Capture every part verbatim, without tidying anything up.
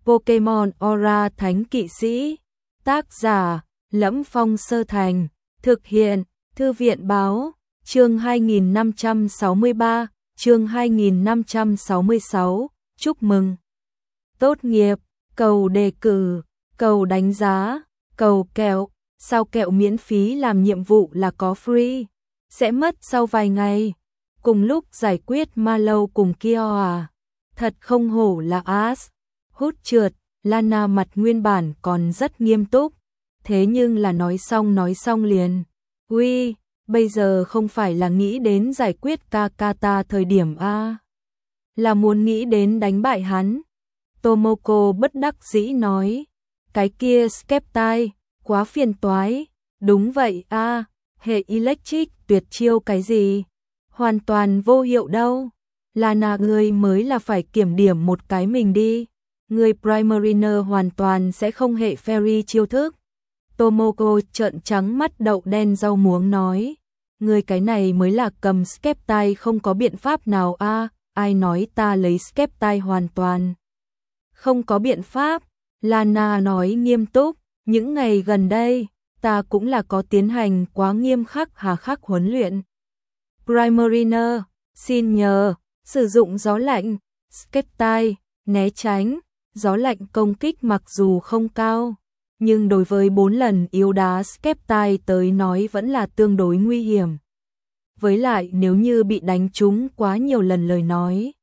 Pokemon Aura Thánh Kỵ Sĩ. Tác giả: Lẫm Phong Sơ Thành. Thực hiện: Thư viện báo. Chương hai nghìn năm trăm sáu mươi ba, chương hai nghìn năm trăm sáu mươi sáu. Chúc mừng tốt nghiệp, cầu đề cử, cầu đánh giá, cầu kẹo. Sao kẹo miễn phí làm nhiệm vụ là có free, sẽ mất sau vài ngày. Cùng lúc giải quyết ma lâu cùng kia à. Thật không hổ là As. Hút trượt, Lana mặt nguyên bản còn rất nghiêm túc. Thế nhưng là nói xong nói xong liền. Uy, bây giờ không phải là nghĩ đến giải quyết Kakata thời điểm A. Là muốn nghĩ đến đánh bại hắn. Tomoko bất đắc dĩ nói. Cái kia Skeptile, quá phiền toái. Đúng vậy A, hệ electric tuyệt chiêu cái gì? Hoàn toàn vô hiệu đâu. Lana ngươi mới là phải kiểm điểm một cái mình đi. Người Primariner hoàn toàn sẽ không hệ fairy chiêu thức. Tomoko trợn trắng mắt đậu đen rau muống nói. Người cái này mới là cầm Skeptile không có biện pháp nào a à, ai nói ta lấy Skeptile hoàn toàn. Không có biện pháp, Lana nói nghiêm túc, những ngày gần đây, ta cũng là có tiến hành quá nghiêm khắc hà khắc huấn luyện. Primariner, xin nhờ, sử dụng gió lạnh, Skeptile, né tránh, gió lạnh công kích mặc dù không cao, nhưng đối với bốn lần yếu đá Skeptile tới nói vẫn là tương đối nguy hiểm. Với lại nếu như bị đánh trúng quá nhiều lần lời nói,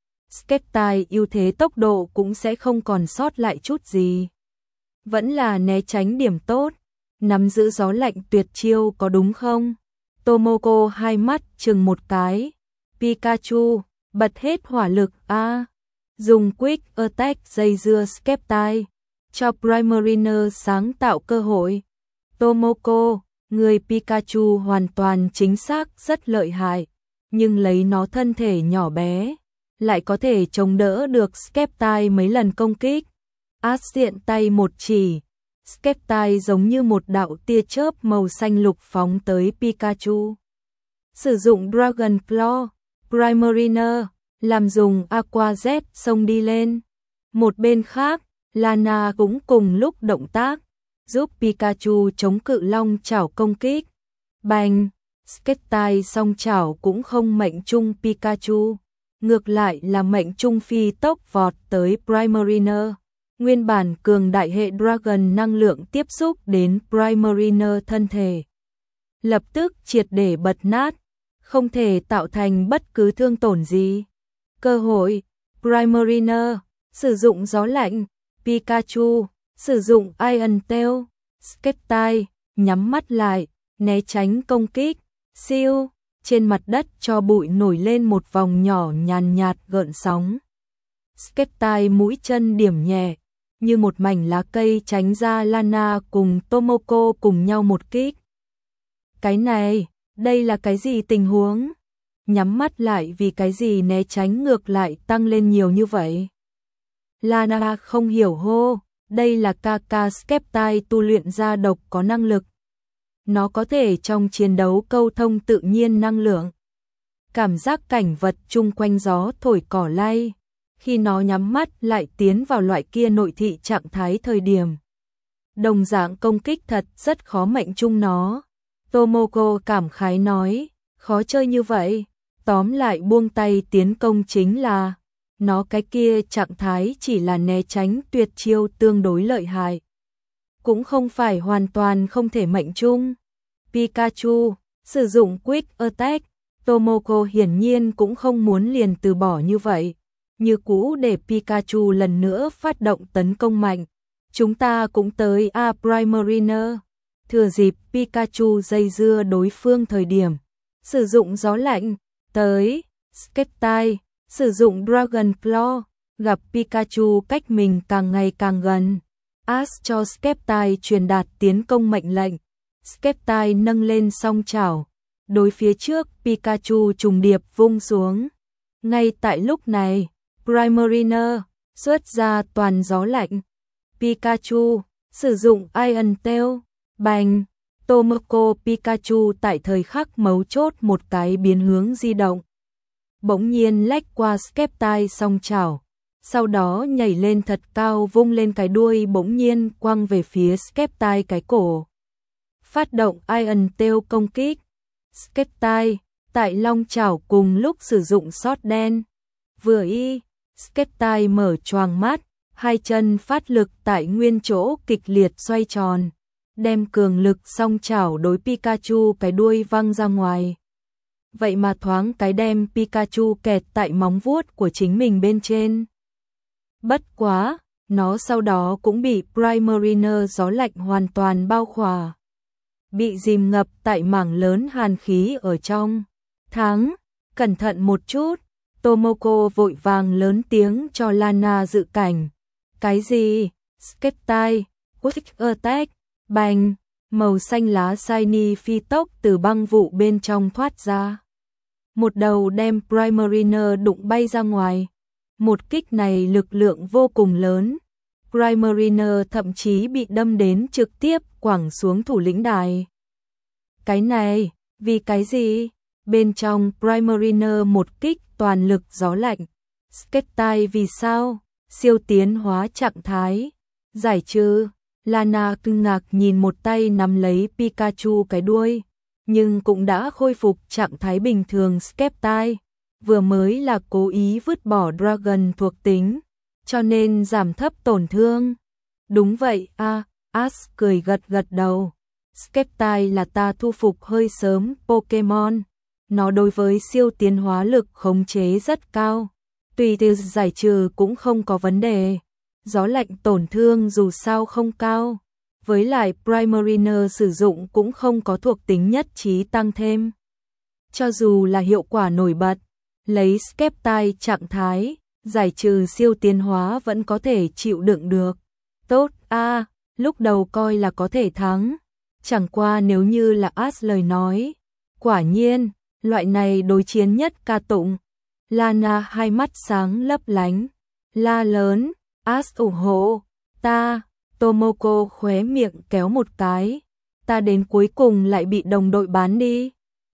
Skeptile ưu thế tốc độ cũng sẽ không còn sót lại chút gì. Vẫn là né tránh điểm tốt, nắm giữ gió lạnh tuyệt chiêu có đúng không? Tomoko hai mắt chừng một cái. Pikachu, bật hết hỏa lực a, à, dùng Quick Attack dây dưa Skeptile, cho Primariner sáng tạo cơ hội. Tomoko, người Pikachu hoàn toàn chính xác rất lợi hại, nhưng lấy nó thân thể nhỏ bé, lại có thể chống đỡ được Skeptile mấy lần công kích. As tiện tay một chỉ, Skeptile giống như một đạo tia chớp màu xanh lục phóng tới Pikachu. Sử dụng Dragon Claw, Primariner, làm dùng Aqua Jet xông đi lên. Một bên khác, Lana cũng cùng lúc động tác, giúp Pikachu chống cự long chảo công kích. Bành, Skeptile song chảo cũng không mệnh trung Pikachu, ngược lại là mệnh trung phi tốc vọt tới Primariner. Nguyên bản cường đại hệ Dragon năng lượng tiếp xúc đến Primariner thân thể, lập tức triệt để bật nát, không thể tạo thành bất cứ thương tổn gì. Cơ hội, Primariner, sử dụng gió lạnh, Pikachu, sử dụng Iron Tail, Skeptile, nhắm mắt lại, né tránh công kích, siêu, trên mặt đất cho bụi nổi lên một vòng nhỏ nhàn nhạt gợn sóng. Skeptile mũi chân điểm nhẹ, như một mảnh lá cây tránh ra Lana cùng Tomoko cùng nhau một kích. Cái này, đây là cái gì tình huống? Nhắm mắt lại vì cái gì né tránh ngược lại tăng lên nhiều như vậy? Lana không hiểu hô, đây là Kaka Skeptile tu luyện ra độc có năng lực. Nó có thể trong chiến đấu câu thông tự nhiên năng lượng. Cảm giác cảnh vật chung quanh gió thổi cỏ lay. Khi nó nhắm mắt lại tiến vào loại kia nội thị trạng thái thời điểm. Đồng dạng công kích thật rất khó mệnh chung nó. Tomoko cảm khái nói, khó chơi như vậy. Tóm lại buông tay tiến công chính là, nó cái kia trạng thái chỉ là né tránh tuyệt chiêu tương đối lợi hại. Cũng không phải hoàn toàn không thể mệnh chung. Pikachu, sử dụng Quick Attack, Tomoko hiển nhiên cũng không muốn liền từ bỏ như vậy. Như cũ để Pikachu lần nữa phát động tấn công mạnh. Chúng ta cũng tới A Primariner. Thừa dịp Pikachu dây dưa đối phương thời điểm. Sử dụng gió lạnh, tới, Skeptile, sử dụng Dragon Claw, gặp Pikachu cách mình càng ngày càng gần. As cho Skeptile truyền đạt tiến công mệnh lệnh. Skeptile nâng lên song chảo. Đối phía trước Pikachu trùng điệp vung xuống. Ngay tại lúc này, Primariner xuất ra toàn gió lạnh. Pikachu sử dụng Iron Tail, bành, Tomoko Pikachu tại thời khắc mấu chốt một cái biến hướng di động. Bỗng nhiên lách qua Skeptile song chảo, sau đó nhảy lên thật cao vung lên cái đuôi bỗng nhiên quăng về phía Skeptile cái cổ. Phát động Iron Tail công kích. Skeptile, tại long chảo cùng lúc sử dụng sót đen. Vừa y, Skeptile mở choàng mắt, hai chân phát lực tại nguyên chỗ kịch liệt xoay tròn, đem cường lực song chảo đối Pikachu cái đuôi văng ra ngoài. Vậy mà thoáng cái đem Pikachu kẹt tại móng vuốt của chính mình bên trên. Bất quá, nó sau đó cũng bị Primariner gió lạnh hoàn toàn bao khỏa. Bị dìm ngập tại mảng lớn hàn khí ở trong. Thắng, cẩn thận một chút, Tomoko vội vàng lớn tiếng cho Lana dự cảnh. Cái gì? Skeptile, Quick Attack, bành, màu xanh lá shiny phi tốc từ băng vụ bên trong thoát ra. Một đầu đem Primariner đụng bay ra ngoài. Một kích này lực lượng vô cùng lớn. Primariner thậm chí bị đâm đến trực tiếp quẳng xuống thủ lĩnh đài. Cái này, vì cái gì? Bên trong Primariner một kích toàn lực gió lạnh. Skeptile vì sao? Siêu tiến hóa trạng thái. Giải trừ. Lana kinh ngạc nhìn một tay nắm lấy Pikachu cái đuôi, nhưng cũng đã khôi phục trạng thái bình thường. Skeptile vừa mới là cố ý vứt bỏ Dragon thuộc tính, cho nên giảm thấp tổn thương. Đúng vậy a, à, Ash cười gật gật đầu. Skeptile là ta thu phục hơi sớm Pokemon, nó đối với siêu tiến hóa lực khống chế rất cao, tùy từ giải trừ cũng không có vấn đề. Gió lạnh tổn thương dù sao không cao, với lại Primariner sử dụng cũng không có thuộc tính nhất trí tăng thêm. Cho dù là hiệu quả nổi bật, lấy Skeptile trạng thái, giải trừ siêu tiến hóa vẫn có thể chịu đựng được. Tốt a, à, lúc đầu coi là có thể thắng, chẳng qua nếu như là Ash lời nói, quả nhiên, loại này đối chiến nhất ca tụng. Lana hai mắt sáng lấp lánh, la lớn, Ash ủng hộ, ta, Tomoko khóe miệng kéo một cái, ta đến cuối cùng lại bị đồng đội bán đi.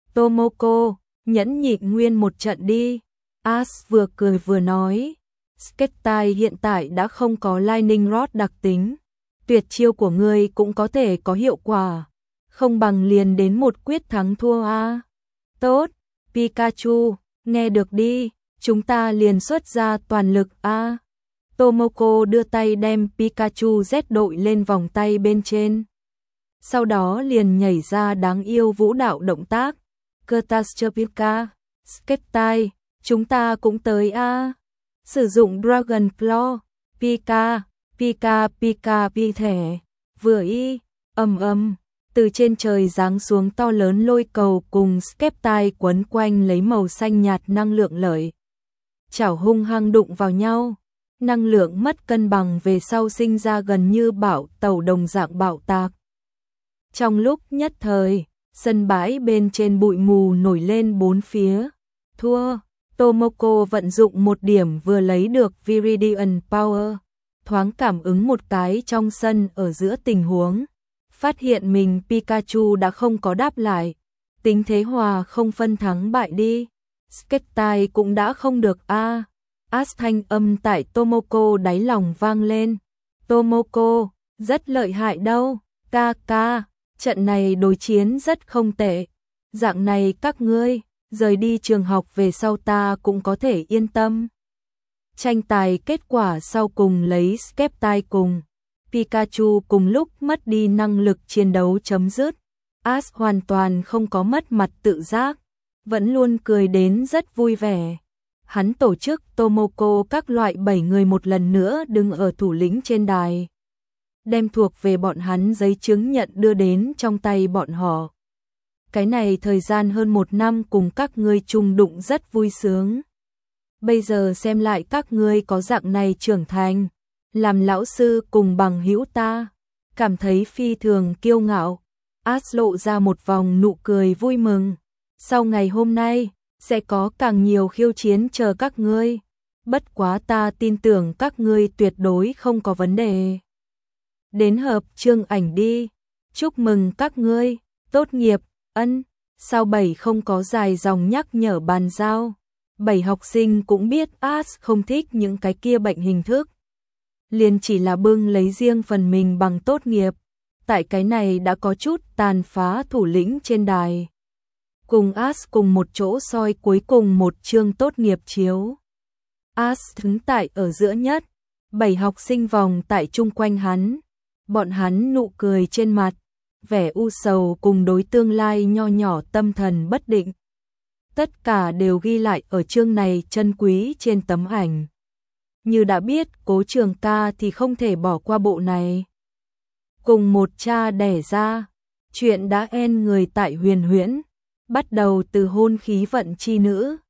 Tomoko, nhẫn nhịn nguyên một trận đi. Ash vừa cười vừa nói, Skeptile hiện tại đã không có Lightning Rod đặc tính, tuyệt chiêu của ngươi cũng có thể có hiệu quả, không bằng liền đến một quyết thắng thua a. Tốt, Pikachu, nghe được đi, chúng ta liền xuất ra toàn lực a. Tomoko đưa tay đem Pikachu Z đội lên vòng tay bên trên. Sau đó liền nhảy ra đáng yêu vũ đạo động tác. Catastrophica, Skeptile, chúng ta cũng tới a. Sử dụng Dragon Claw, Pika, Pika Pika pi thẻ, vừa y, ầm ầm, từ trên trời giáng xuống to lớn lôi cầu cùng Skeptile quấn quanh lấy màu xanh nhạt năng lượng lợi. Chảo hung hăng đụng vào nhau. Năng lượng mất cân bằng về sau sinh ra gần như bão tàu đồng dạng bạo tạc. Trong lúc nhất thời, sân bãi bên trên bụi mù nổi lên bốn phía. Thua, Tomoko vận dụng một điểm vừa lấy được Viridian Power, thoáng cảm ứng một cái trong sân ở giữa tình huống, phát hiện mình Pikachu đã không có đáp lại, tính thế hòa không phân thắng bại đi. Skeptile cũng đã không được a. À. Ash thanh âm tại Tomoko đáy lòng vang lên. Tomoko, rất lợi hại đâu, ca ca, trận này đối chiến rất không tệ. Dạng này các ngươi, rời đi trường học về sau ta cũng có thể yên tâm. Tranh tài kết quả sau cùng lấy Skeptile cùng Pikachu cùng lúc mất đi năng lực chiến đấu chấm dứt. Ash hoàn toàn không có mất mặt tự giác, vẫn luôn cười đến rất vui vẻ. Hắn tổ chức Tomoko các loại bảy người một lần nữa đứng ở thủ lĩnh trên đài, đem thuộc về bọn hắn giấy chứng nhận đưa đến trong tay bọn họ. Cái này thời gian hơn một năm cùng các ngươi chung đụng rất vui sướng. Bây giờ xem lại các ngươi có dạng này trưởng thành, làm lão sư cùng bằng hữu ta, cảm thấy phi thường kiêu ngạo. Ash lộ ra một vòng nụ cười vui mừng. Sau ngày hôm nay, sẽ có càng nhiều khiêu chiến chờ các ngươi. Bất quá ta tin tưởng các ngươi tuyệt đối không có vấn đề. Đến hợp chương ảnh đi. Chúc mừng các ngươi, tốt nghiệp, ân. Sao bảy không có dài dòng nhắc nhở bàn giao. Bảy học sinh cũng biết As không thích những cái kia bệnh hình thức. Liền chỉ là bưng lấy riêng phần mình bằng tốt nghiệp. Tại cái này đã có chút tàn phá thủ lĩnh trên đài. Cùng As cùng một chỗ soi cuối cùng một chương tốt nghiệp chiếu. As đứng tại ở giữa nhất. Bảy học sinh vòng tại chung quanh hắn. Bọn hắn nụ cười trên mặt. Vẻ u sầu cùng đối tương lai nho nhỏ tâm thần bất định. Tất cả đều ghi lại ở chương này chân quý trên tấm ảnh. Như đã biết Cố Trường Ca thì không thể bỏ qua bộ này. Cùng một cha đẻ ra, chuyện đã en người tại Huyền Huyễn, bắt đầu từ hôn khí vận chi nữ,